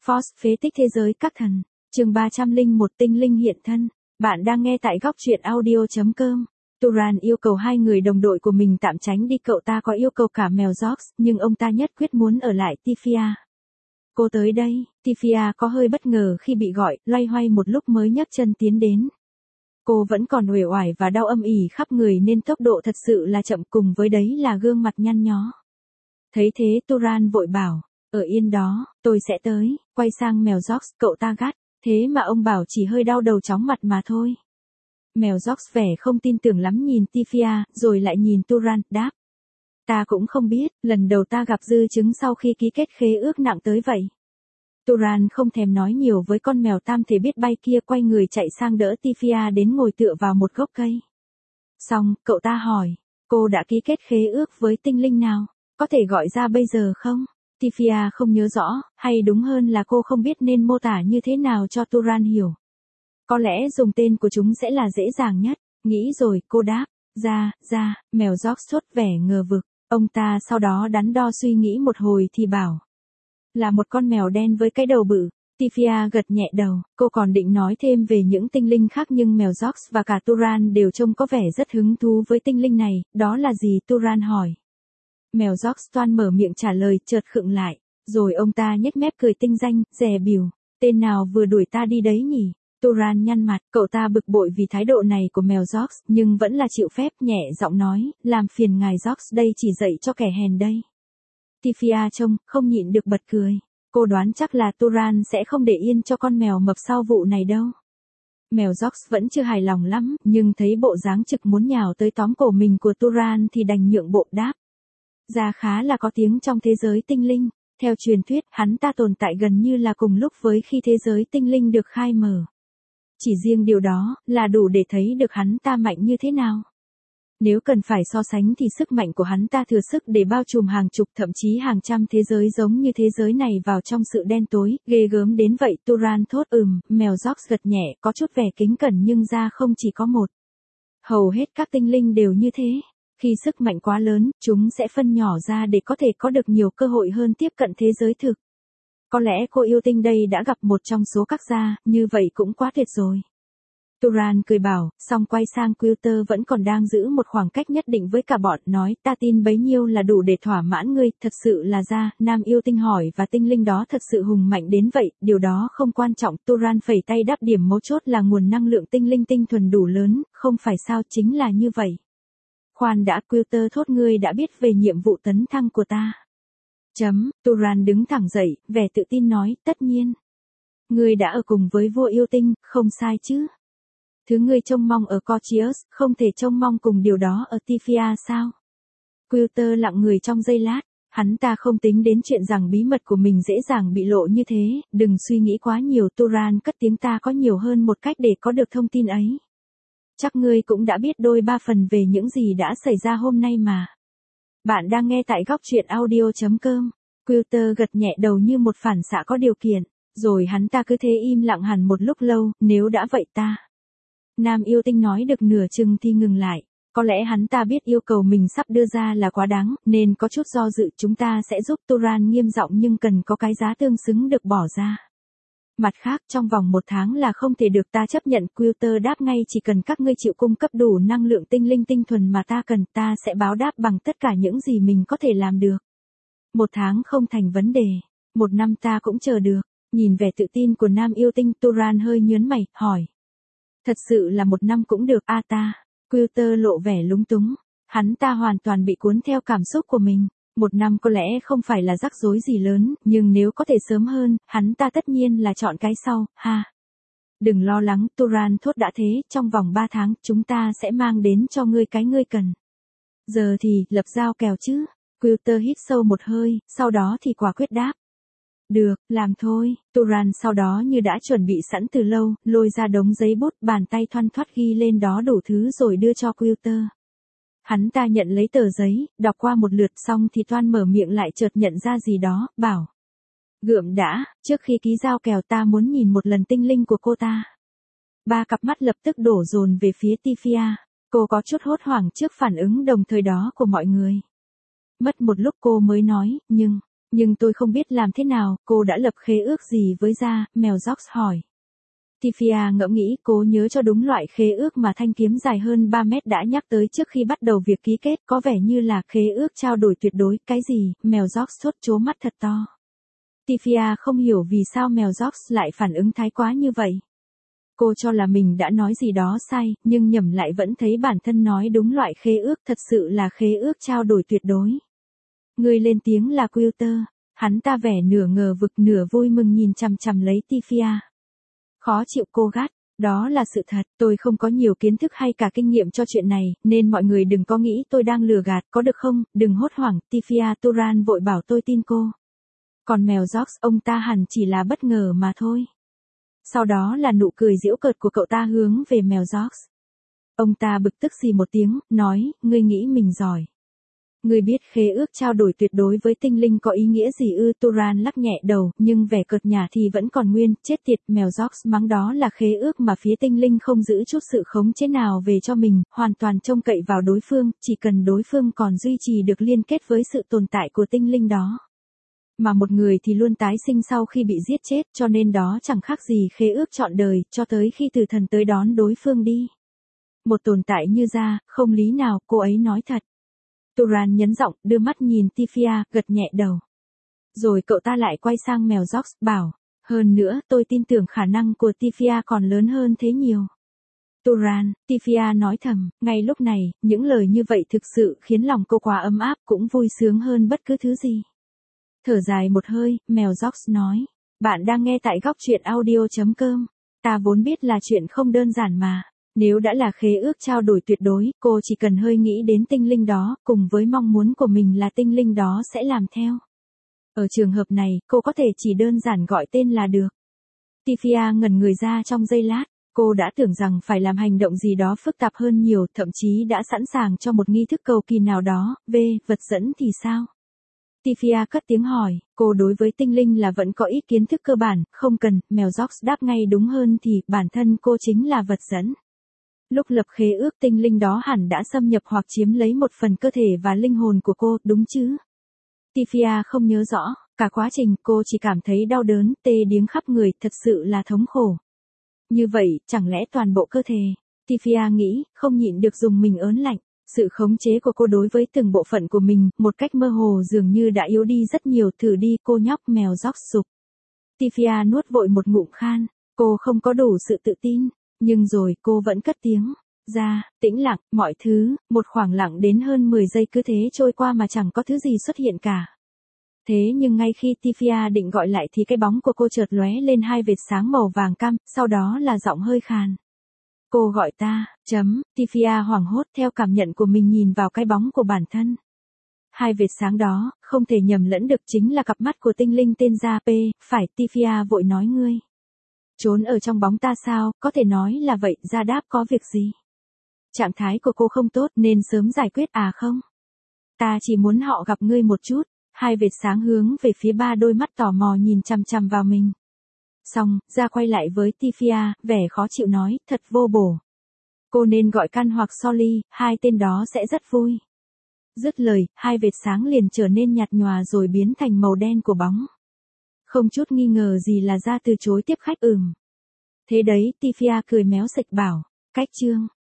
Force phế tích thế giới các thần. Chương 301 tinh linh hiện thân. Bạn đang nghe tại góc truyện audio.com. Turan yêu cầu hai người đồng đội của mình tạm tránh đi, cậu ta có yêu cầu cả mèo George, nhưng ông ta nhất quyết muốn ở lại Tifia. Cô tới đây, Tifia có hơi bất ngờ khi bị gọi, loay hoay một lúc mới nhấc chân tiến đến. Cô vẫn còn uể oải và đau âm ỉ khắp người nên tốc độ thật sự là chậm, cùng với đấy là gương mặt nhăn nhó. Thấy thế Turan vội bảo, ở yên đó, tôi sẽ tới. Quay sang mèo George, cậu ta gắt, thế mà ông bảo chỉ hơi đau đầu chóng mặt mà thôi. Mèo George vẻ không tin tưởng lắm nhìn Tifia, rồi lại nhìn Turan, đáp. Ta cũng không biết, lần đầu ta gặp dư chứng sau khi ký kết khế ước nặng tới vậy. Turan không thèm nói nhiều với con mèo tam thể biết bay kia, quay người chạy sang đỡ Tifia đến ngồi tựa vào một gốc cây. Xong, cậu ta hỏi, cô đã ký kết khế ước với tinh linh nào, có thể gọi ra bây giờ không? Tifia không nhớ rõ, hay đúng hơn là cô không biết nên mô tả như thế nào cho Turan hiểu. Có lẽ dùng tên của chúng sẽ là dễ dàng nhất, nghĩ rồi, cô đáp, mèo George sốt vẻ ngờ vực, ông ta sau đó đắn đo suy nghĩ một hồi thì bảo. Là một con mèo đen với cái đầu bự. Tifia gật nhẹ đầu, cô còn định nói thêm về những tinh linh khác nhưng mèo George và cả Turan đều trông có vẻ rất hứng thú với tinh linh này, đó là gì? Turan hỏi. Mèo George toan mở miệng trả lời, chợt khựng lại, rồi ông ta nhếch mép cười tinh danh, dè bỉu, tên nào vừa đuổi ta đi đấy nhỉ? Turan nhăn mặt, cậu ta bực bội vì thái độ này của mèo George, nhưng vẫn là chịu phép, nhẹ giọng nói, làm phiền ngài George, đây chỉ dạy cho kẻ hèn đây. Tifia trông, không nhịn được bật cười. Cô đoán chắc là Turan sẽ không để yên cho con mèo mập sau vụ này đâu. Mèo George vẫn chưa hài lòng lắm, nhưng thấy bộ dáng trực muốn nhào tới tóm cổ mình của Turan thì đành nhượng bộ đáp. Ra khá là có tiếng trong thế giới tinh linh. Theo truyền thuyết, hắn ta tồn tại gần như là cùng lúc với khi thế giới tinh linh được khai mở. Chỉ riêng điều đó là đủ để thấy được hắn ta mạnh như thế nào. Nếu cần phải so sánh thì sức mạnh của hắn ta thừa sức để bao trùm hàng chục thậm chí hàng trăm thế giới giống như thế giới này vào trong sự đen tối, ghê gớm đến vậy. Turan thốt mèo George gật nhẹ, có chút vẻ kính cẩn nhưng ra không chỉ có một. Hầu hết các tinh linh đều như thế. Khi sức mạnh quá lớn, chúng sẽ phân nhỏ ra để có thể có được nhiều cơ hội hơn tiếp cận thế giới thực. Có lẽ cô yêu tinh đây đã gặp một trong số các gia, như vậy cũng quá tuyệt rồi. Turan cười bảo, xong quay sang Quilter vẫn còn đang giữ một khoảng cách nhất định với cả bọn, nói, ta tin bấy nhiêu là đủ để thỏa mãn ngươi, thật sự là ra, nam yêu tinh hỏi, và tinh linh đó thật sự hùng mạnh đến vậy, điều đó không quan trọng. Turan phẩy tay đáp, điểm mấu chốt là nguồn năng lượng tinh linh tinh thuần đủ lớn, không phải sao? Chính là như vậy. Khoan đã, Quilter thốt, ngươi đã biết về nhiệm vụ tấn thăng của ta. Turan đứng thẳng dậy, vẻ tự tin nói, tất nhiên. Ngươi đã ở cùng với vua yêu tinh, không sai chứ. Thứ ngươi trông mong ở Courtiers, không thể trông mong cùng điều đó ở Tifia sao? Quilter lặng người trong giây lát, hắn ta không tính đến chuyện rằng bí mật của mình dễ dàng bị lộ như thế, đừng suy nghĩ quá nhiều. Turan cất tiếng, ta có nhiều hơn một cách để có được thông tin ấy. Chắc ngươi cũng đã biết đôi ba phần về những gì đã xảy ra hôm nay mà. Bạn đang nghe tại góc truyện audio.com. Quilter gật nhẹ đầu như một phản xạ có điều kiện, rồi hắn ta cứ thế im lặng hẳn một lúc lâu, nếu đã vậy ta. Nam yêu tinh nói được nửa chừng thì ngừng lại, có lẽ hắn ta biết yêu cầu mình sắp đưa ra là quá đáng, nên có chút do dự. Chúng ta sẽ giúp. Turan nghiêm giọng, nhưng cần có cái giá tương xứng được bỏ ra. Mặt khác, trong vòng 1 tháng là không thể được. Ta chấp nhận. Quilter đáp ngay, chỉ cần các ngươi chịu cung cấp đủ năng lượng tinh linh tinh thuần mà ta cần, ta sẽ báo đáp bằng tất cả những gì mình có thể làm được. 1 tháng không thành vấn đề, 1 năm ta cũng chờ được. Nhìn vẻ tự tin của nam yêu tinh, Turan hơi nhớn mày, hỏi. Thật sự là 1 năm cũng được ta. Quilter lộ vẻ lúng túng, hắn ta hoàn toàn bị cuốn theo cảm xúc của mình. 1 năm có lẽ không phải là rắc rối gì lớn, nhưng nếu có thể sớm hơn, hắn ta tất nhiên là chọn cái sau, ha. Đừng lo lắng, Turan thốt, đã thế, trong vòng 3 tháng, chúng ta sẽ mang đến cho ngươi cái ngươi cần. Giờ thì, lập giao kèo chứ. Quilter hít sâu một hơi, sau đó thì quả quyết đáp. Được, làm thôi. Turan sau đó như đã chuẩn bị sẵn từ lâu, lôi ra đống giấy bút, bàn tay thoăn thoắt ghi lên đó đủ thứ rồi đưa cho Quilter. Hắn ta nhận lấy tờ giấy, đọc qua một lượt xong thì toan mở miệng lại chợt nhận ra gì đó, bảo. Gượm đã, trước khi ký giao kèo ta muốn nhìn một lần tinh linh của cô ta. 3 cặp mắt lập tức đổ dồn về phía Tifia. Cô có chút hốt hoảng trước phản ứng đồng thời đó của mọi người. Mất một lúc cô mới nói, Nhưng tôi không biết làm thế nào, cô đã lập khế ước gì với da, mèo George hỏi. Tifia ngẫm nghĩ, cố nhớ cho đúng loại khế ước mà thanh kiếm dài hơn 3 mét đã nhắc tới trước khi bắt đầu việc ký kết, có vẻ như là khế ước trao đổi tuyệt đối. Cái gì? Mèo George sốt trố mắt thật to. Tifia không hiểu vì sao mèo George lại phản ứng thái quá như vậy. Cô cho là mình đã nói gì đó sai, nhưng nhầm lại vẫn thấy bản thân nói đúng loại khế ước, thật sự là khế ước trao đổi tuyệt đối. Người lên tiếng là Quilter, hắn ta vẻ nửa ngờ vực nửa vui mừng nhìn chằm chằm lấy Tifia. Khó chịu cô gắt, đó là sự thật, tôi không có nhiều kiến thức hay cả kinh nghiệm cho chuyện này, nên mọi người đừng có nghĩ tôi đang lừa gạt, có được không, đừng hốt hoảng, Tifia Turan vội bảo tôi tin cô. Còn mèo George, ông ta hẳn chỉ là bất ngờ mà thôi. Sau đó là nụ cười giễu cợt của cậu ta hướng về mèo George. Ông ta bực tức xì một tiếng, nói, ngươi nghĩ mình giỏi. Ngươi biết khế ước trao đổi tuyệt đối với tinh linh có ý nghĩa gì ư? Turan lắc nhẹ đầu, nhưng vẻ cợt nhả thì vẫn còn nguyên, chết tiệt, mèo George mắng đó là khế ước mà phía tinh linh không giữ chút sự khống chế nào về cho mình, hoàn toàn trông cậy vào đối phương, chỉ cần đối phương còn duy trì được liên kết với sự tồn tại của tinh linh đó. Mà một người thì luôn tái sinh sau khi bị giết chết, cho nên đó chẳng khác gì khế ước trọn đời, cho tới khi tử thần tới đón đối phương đi. Một tồn tại như ra, không lý nào, cô ấy nói thật. Turan nhấn giọng, đưa mắt nhìn Tifia, gật nhẹ đầu. Rồi cậu ta lại quay sang mèo George, bảo, hơn nữa tôi tin tưởng khả năng của Tifia còn lớn hơn thế nhiều. Turan, Tifia nói thầm, ngay lúc này, những lời như vậy thực sự khiến lòng cô quá ấm áp, cũng vui sướng hơn bất cứ thứ gì. Thở dài một hơi, mèo George nói, bạn đang nghe tại góc truyện audio.com. Ta vốn biết là chuyện không đơn giản mà. Nếu đã là khế ước trao đổi tuyệt đối, cô chỉ cần hơi nghĩ đến tinh linh đó, cùng với mong muốn của mình là tinh linh đó sẽ làm theo. Ở trường hợp này, cô có thể chỉ đơn giản gọi tên là được. Tifia ngẩn người ra trong giây lát, cô đã tưởng rằng phải làm hành động gì đó phức tạp hơn nhiều, thậm chí đã sẵn sàng cho một nghi thức cầu kỳ nào đó, vật dẫn thì sao? Tifia cất tiếng hỏi, cô đối với tinh linh là vẫn có ít kiến thức cơ bản, không cần, mèo George đáp ngay đúng hơn thì, bản thân cô chính là vật dẫn. Lúc lập khế ước tinh linh đó hẳn đã xâm nhập hoặc chiếm lấy một phần cơ thể và linh hồn của cô, đúng chứ? Tifia không nhớ rõ, cả quá trình cô chỉ cảm thấy đau đớn, tê điếng khắp người, thật sự là thống khổ. Như vậy, chẳng lẽ toàn bộ cơ thể? Tifia nghĩ, không nhịn được dùng mình ớn lạnh. Sự khống chế của cô đối với từng bộ phận của mình, một cách mơ hồ dường như đã yếu đi rất nhiều, thử đi cô nhóc, mèo George sụp. Tifia nuốt vội một ngụm khan, cô không có đủ sự tự tin, nhưng rồi cô vẫn cất tiếng. Ra, tĩnh lặng, mọi thứ, một khoảng lặng đến hơn 10 giây cứ thế trôi qua mà chẳng có thứ gì xuất hiện cả. Thế nhưng ngay khi Tifia định gọi lại thì cái bóng của cô chợt lóe lên hai vệt sáng màu vàng cam, sau đó là giọng hơi khàn. Cô gọi ta, Tifia hoảng hốt theo cảm nhận của mình nhìn vào cái bóng của bản thân. Hai vệt sáng đó, không thể nhầm lẫn được chính là cặp mắt của tinh linh tên Gia P, phải Tifia vội nói ngươi. Trốn ở trong bóng ta sao, có thể nói là vậy, Gia đáp có việc gì? Trạng thái của cô không tốt nên sớm giải quyết à không? Ta chỉ muốn họ gặp ngươi một chút, hai vệt sáng hướng về phía ba đôi mắt tò mò nhìn chằm chằm vào mình. Xong, Gia quay lại với Tifia, vẻ khó chịu nói, thật vô bổ. Cô nên gọi Can hoặc Solly, hai tên đó sẽ rất vui. Dứt lời, hai vệt sáng liền trở nên nhạt nhòa rồi biến thành màu đen của bóng. Không chút nghi ngờ gì là Gia từ chối tiếp khách. Thế đấy, Tifia cười méo sạch bảo, cách chương.